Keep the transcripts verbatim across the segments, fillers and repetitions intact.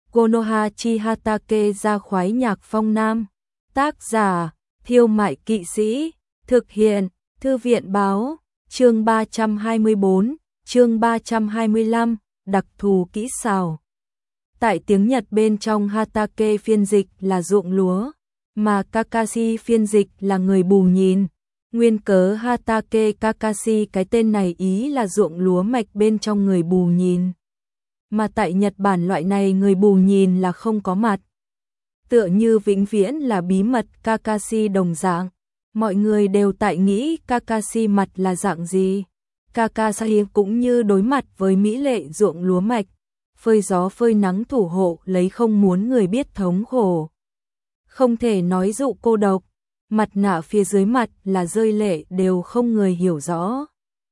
Konoha chi Hatake ra khoái nhạc phong nam. Tác giả, Thiêu Mại Kỵ Sĩ. Thực hiện, Thư viện báo. Chương ba trăm hai mươi tư, chương ba trăm hai mươi lăm, đặc thù kỹ xảo. Tại tiếng Nhật bên trong Hatake phiên dịch là ruộng lúa, mà Kakashi phiên dịch là người bù nhìn. Nguyên cớ Hatake Kakashi cái tên này ý là ruộng lúa mạch bên trong người bù nhìn. Mà tại Nhật Bản loại này người bù nhìn là không có mặt. Tựa như vĩnh viễn là bí mật Kakashi đồng dạng. Mọi người đều tại nghĩ Kakashi mặt là dạng gì. Kakashi cũng như đối mặt với mỹ lệ ruộng lúa mạch, phơi gió phơi nắng thủ hộ lấy không muốn người biết thống khổ. Không thể nói dụ cô độc, mặt nạ phía dưới mặt là rơi lệ đều không người hiểu rõ.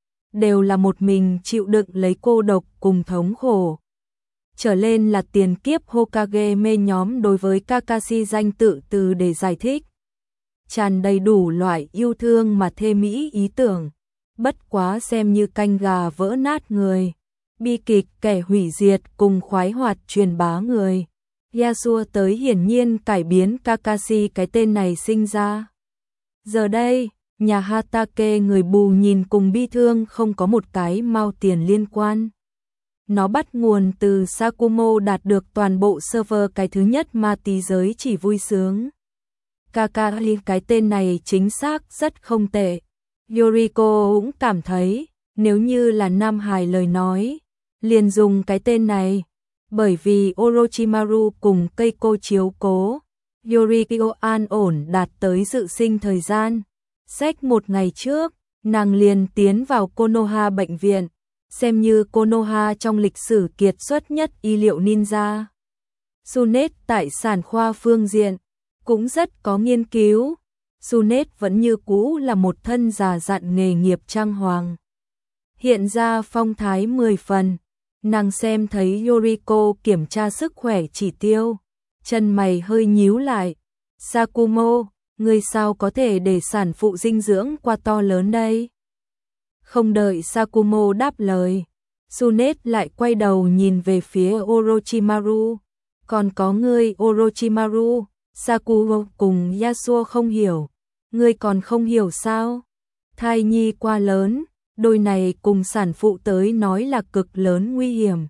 Đều là một mình chịu đựng lấy cô độc cùng thống khổ. Trở lên là tiền kiếp Hokage mê nhóm đối với Kakashi danh tự từ để giải thích. Tràn đầy đủ loại yêu thương mà thê mỹ ý tưởng, bất quá xem như canh gà vỡ nát người, bi kịch kẻ hủy diệt cùng khoái hoạt truyền bá người. Yasuo tới hiển nhiên cải biến Kakashi cái tên này sinh ra. Giờ đây, nhà Hatake người bù nhìn cùng bi thương không có một cái mao tiền liên quan. Nó bắt nguồn từ Sakumo đạt được toàn bộ server cái thứ nhất ma tí giới chỉ vui sướng. Kakashi cái tên này chính xác rất không tệ. Yoriko cũng cảm thấy, nếu như là Nam Hải lời nói, liền dùng cái tên này. Bởi vì Orochimaru cùng Keiko chiếu cố, Yoriko an ổn đạt tới dự sinh thời gian. Sách một ngày trước, nàng liền tiến vào Konoha bệnh viện, xem như Konoha trong lịch sử kiệt xuất nhất y liệu ninja. Tsunet tại sản khoa phương diện cũng rất có nghiên cứu. Tsunet vẫn như cũ là một thân già dặn nghề nghiệp trang hoàng, hiện ra phong thái mười phần. Nàng xem thấy Yoriko kiểm tra sức khỏe chỉ tiêu, chân mày hơi nhíu lại. Sakumo, người sao có thể để sản phụ dinh dưỡng qua to lớn đây? Không đợi Sakumo đáp lời, Tsunet lại quay đầu nhìn về phía Orochimaru. Còn có ngươi Orochimaru, Sakumo cùng Yasuo không hiểu. Ngươi còn không hiểu sao? Thai nhi quá lớn, đôi này cùng sản phụ tới nói là cực lớn nguy hiểm.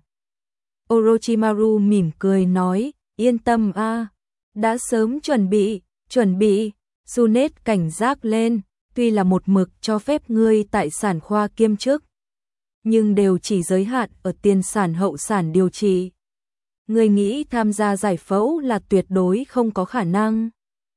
Orochimaru mỉm cười nói, yên tâm a, đã sớm chuẩn bị, chuẩn bị. Tsunet cảnh giác lên, tuy là một mực cho phép ngươi tại sản khoa kiêm chức, nhưng đều chỉ giới hạn ở tiền sản hậu sản điều trị. Ngươi nghĩ tham gia giải phẫu là tuyệt đối không có khả năng.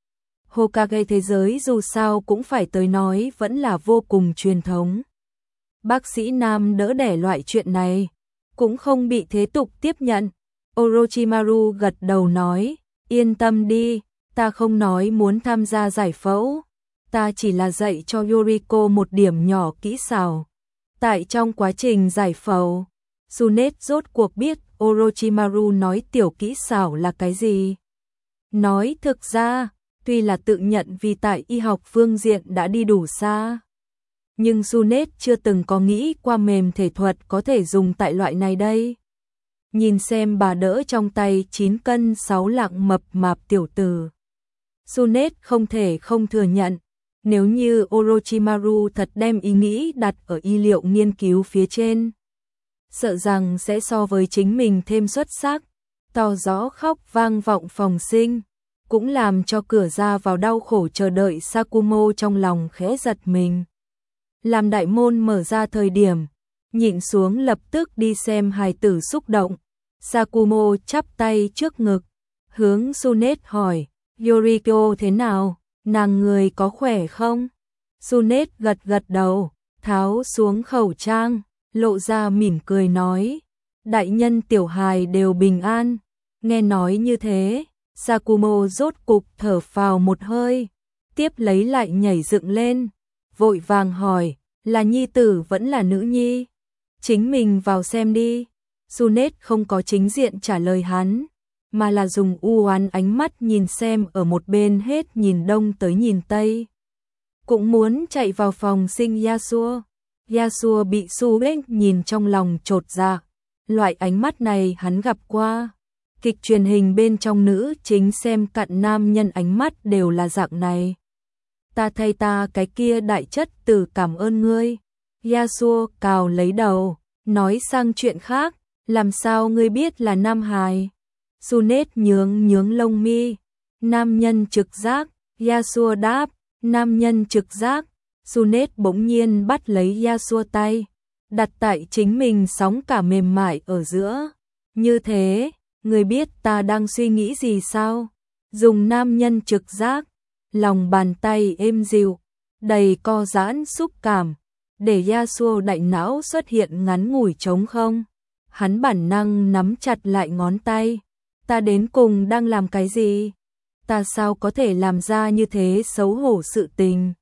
Hokage thế giới dù sao cũng phải tới nói vẫn là vô cùng truyền thống. Bác sĩ nam đỡ đẻ loại chuyện này, cũng không bị thế tục tiếp nhận. Orochimaru gật đầu nói, yên tâm đi, ta không nói muốn tham gia giải phẫu, ta chỉ là dạy cho Yoriko một điểm nhỏ kỹ xảo. Tại trong quá trình giải phẫu, Tsunet rốt cuộc biết Orochimaru nói tiểu kỹ xảo là cái gì. Nói thực ra, tuy là tự nhận vì tại y học phương diện đã đi đủ xa, nhưng Tsunet chưa từng có nghĩ qua mềm thể thuật có thể dùng tại loại này đây. Nhìn xem bà đỡ trong tay chín cân sáu lạng mập mạp tiểu tử, Tsunet không thể không thừa nhận, nếu như Orochimaru thật đem ý nghĩ đặt ở y liệu nghiên cứu phía trên, sợ rằng sẽ so với chính mình thêm xuất sắc. To gió khóc vang vọng phòng sinh, cũng làm cho cửa ra vào đau khổ chờ đợi Sakumo trong lòng khẽ giật mình. Làm đại môn mở ra thời điểm, nhịn xuống lập tức đi xem hài tử xúc động. Sakumo chắp tay trước ngực, hướng Tsunet hỏi, Yoriko thế nào, nàng người có khỏe không? Tsunet gật gật đầu, tháo xuống khẩu trang, lộ ra mỉm cười nói, đại nhân tiểu hài đều bình an. Nghe nói như thế, Sakumo rốt cục thở phào một hơi, tiếp lấy lại nhảy dựng lên, vội vàng hỏi, là nhi tử vẫn là nữ nhi? Chính mình vào xem đi. Tsunet không có chính diện trả lời hắn, mà là dùng u oán ánh mắt nhìn xem ở một bên hết nhìn đông tới nhìn tây. Cũng muốn chạy vào phòng sinh Yasuo. Yasuo bị Tsunet nhìn trong lòng chột dạ, loại ánh mắt này hắn gặp qua. Kịch truyền hình bên trong nữ chính xem cặn nam nhân ánh mắt đều là dạng này. Ta thay ta cái kia đại chất tử cảm ơn ngươi. Yasuo cào lấy đầu, nói sang chuyện khác, làm sao ngươi biết là nam hài? Sunet nhướng nhướng lông mi, nam nhân trực giác. Yasuo đáp, nam nhân trực giác. Sunet bỗng nhiên bắt lấy Yasuo tay, đặt tại chính mình sóng cả mềm mại ở giữa. Như thế, ngươi biết ta đang suy nghĩ gì sao? Dùng nam nhân trực giác, lòng bàn tay êm dịu, đầy co giãn xúc cảm, để Yasuo đại não xuất hiện ngắn ngủi trống không. Hắn bản năng nắm chặt lại ngón tay. Ta đến cùng đang làm cái gì? Ta sao có thể làm ra như thế xấu hổ sự tình?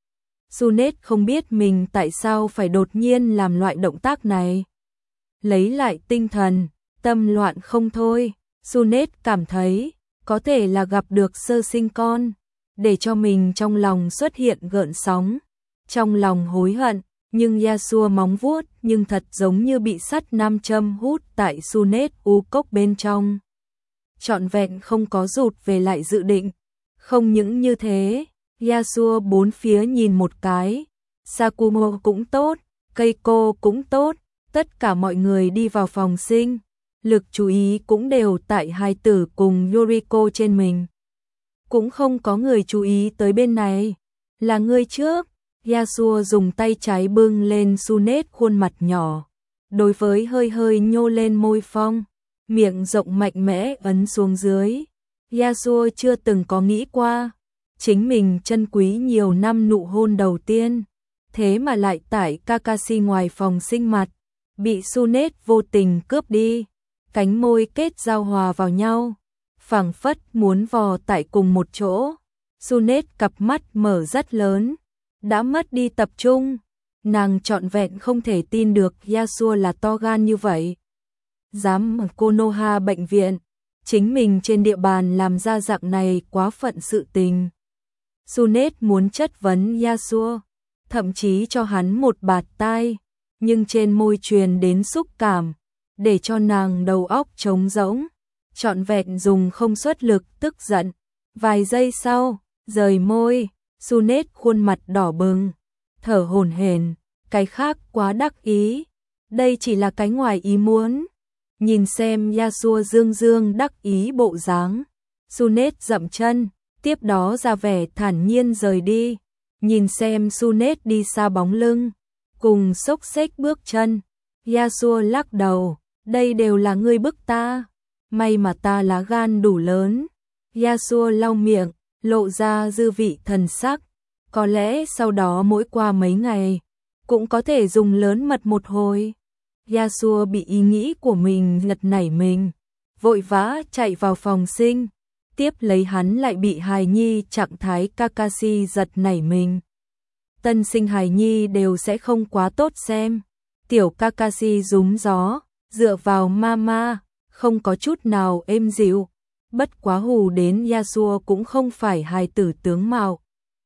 Sunet không biết mình tại sao phải đột nhiên làm loại động tác này. Lấy lại tinh thần, tâm loạn không thôi. Sunet cảm thấy có thể là gặp được sơ sinh con, để cho mình trong lòng xuất hiện gợn sóng, trong lòng hối hận. Nhưng Yasuo móng vuốt nhưng thật giống như bị sắt nam châm hút tại Sunet u cốc bên trong. Trọn vẹn không có rụt về lại dự định. Không những như thế, Yasuo bốn phía nhìn một cái. Sakumo cũng tốt, Keiko cũng tốt, tất cả mọi người đi vào phòng sinh. Lực chú ý cũng đều tại hai tử cùng Yuriko trên mình. Cũng không có người chú ý tới bên này. Là ngươi trước. Yasuo dùng tay trái bưng lên Sunet khuôn mặt nhỏ. Đối với hơi hơi nhô lên môi phong, miệng rộng mạnh mẽ ấn xuống dưới. Yasuo chưa từng có nghĩ qua, chính mình trân quý nhiều năm nụ hôn đầu tiên, thế mà lại tại Kakashi ngoài phòng sinh mặt, bị Sunet vô tình cướp đi. Cánh môi kết giao hòa vào nhau, phảng phất muốn vò tại cùng một chỗ. Sunet cặp mắt mở rất lớn, đã mất đi tập trung. Nàng trọn vẹn không thể tin được Yasuo là to gan như vậy. Dám ở Konoha bệnh viện, chính mình trên địa bàn làm ra dạng này quá phận sự tình. Sunet muốn chất vấn Yasuo, thậm chí cho hắn một bạt tai, nhưng trên môi truyền đến xúc cảm, để cho nàng đầu óc trống rỗng, trọn vẹn dùng không xuất lực tức giận. Vài giây sau, rời môi, Sunet khuôn mặt đỏ bừng, thở hổn hển, cái khác quá đắc ý, đây chỉ là cái ngoài ý muốn. Nhìn xem Yasuo dương dương đắc ý bộ dáng, Sunet dậm chân, tiếp đó ra vẻ thản nhiên rời đi. Nhìn xem Sunet đi xa bóng lưng, cùng xốc xếch bước chân, Yasuo lắc đầu, đây đều là ngươi bức ta, may mà ta lá gan đủ lớn. Yasuo lau miệng, lộ ra dư vị thần sắc, có lẽ sau đó mỗi qua mấy ngày, cũng có thể dùng lớn mật một hồi. Yasuo bị ý nghĩ của mình giật nảy mình, vội vã chạy vào phòng sinh, tiếp lấy hắn lại bị hài nhi trạng thái Kakashi giật nảy mình. Tân sinh hài nhi đều sẽ không quá tốt xem, tiểu Kakashi rúm gió, dựa vào mama, không có chút nào êm dịu. Bất quá hù đến Yasuo cũng không phải hài tử tướng mạo,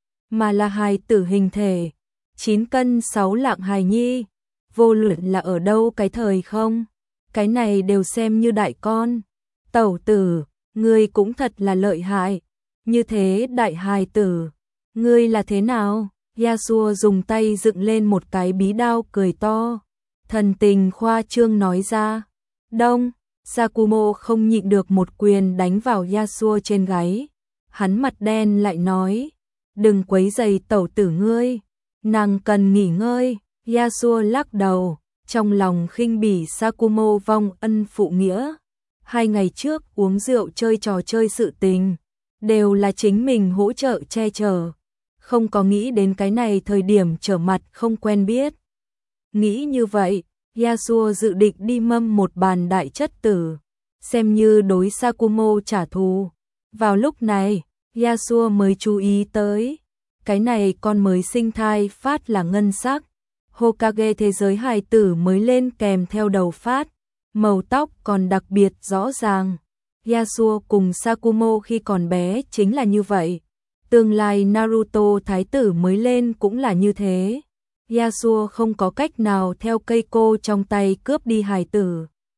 mà là hài tử hình thể, chín cân sáu lạng hài nhi, vô luận là ở đâu cái thời không, cái này đều xem như đại con. Tẩu tử, ngươi cũng thật là lợi hại, như thế đại hài tử, ngươi là thế nào? Yasuo dùng tay dựng lên một cái bí đao cười to, thần tình khoa trương nói ra. Đông, Sakumo không nhịn được một quyền đánh vào Yasuo trên gáy. Hắn mặt đen lại nói, đừng quấy rầy tẩu tử ngươi, nàng cần nghỉ ngơi. Yasuo lắc đầu, trong lòng khinh bỉ Sakumo vong ân phụ nghĩa. Hai ngày trước uống rượu chơi trò chơi sự tình, đều là chính mình hỗ trợ che chở, không có nghĩ đến cái này thời điểm trở mặt không quen biết. Nghĩ như vậy, Yasuo dự định đi mâm một bàn đại chất tử, xem như đối Sakumo trả thù. Vào lúc này, Yasuo mới chú ý tới, cái này con mới sinh thai phát là ngân sắc. Hokage thế giới hài tử mới lên kèm theo đầu phát, màu tóc còn đặc biệt rõ ràng. Yasuo cùng Sakumo khi còn bé chính là như vậy. Tương lai Naruto thái tử mới lên cũng là như thế. Yasuo không có cách nào theo Keiko trong tay cướp đi hài tử.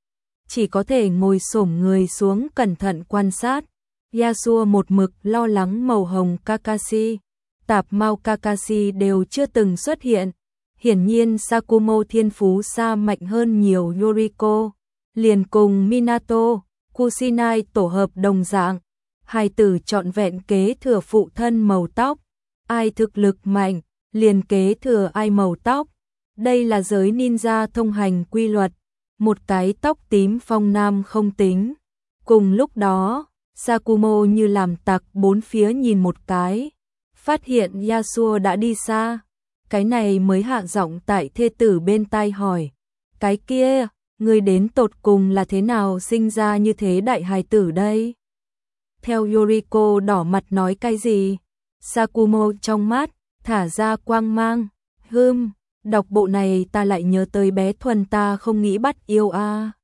chỉ có thể ngồi xổm người xuống cẩn thận quan sát. Yasuo một mực lo lắng màu hồng Kakashi, tạp mao Kakashi đều chưa từng xuất hiện. Hiển nhiên Sakumo thiên phú xa mạnh hơn nhiều Yuriko, liền cùng Minato, Kusinai tổ hợp đồng dạng. Hai tử trọn vẹn kế thừa phụ thân màu tóc, ai thực lực mạnh, liền kế thừa ai màu tóc. Đây là giới ninja thông hành quy luật, một cái tóc tím phong nam không tính. Cùng lúc đó, Sakumo như làm tặc bốn phía nhìn một cái, phát hiện Yasuo đã đi xa. Cái này mới hạ giọng tại thê tử bên tai hỏi, cái kia, người đến tột cùng là thế nào sinh ra như thế đại hài tử đây? Theo Yuriko đỏ mặt nói cái gì? Sakumo trong mắt thả ra quang mang, hừm, đọc bộ này ta lại nhớ tới bé Thuần ta không nghĩ bắt yêu a. À.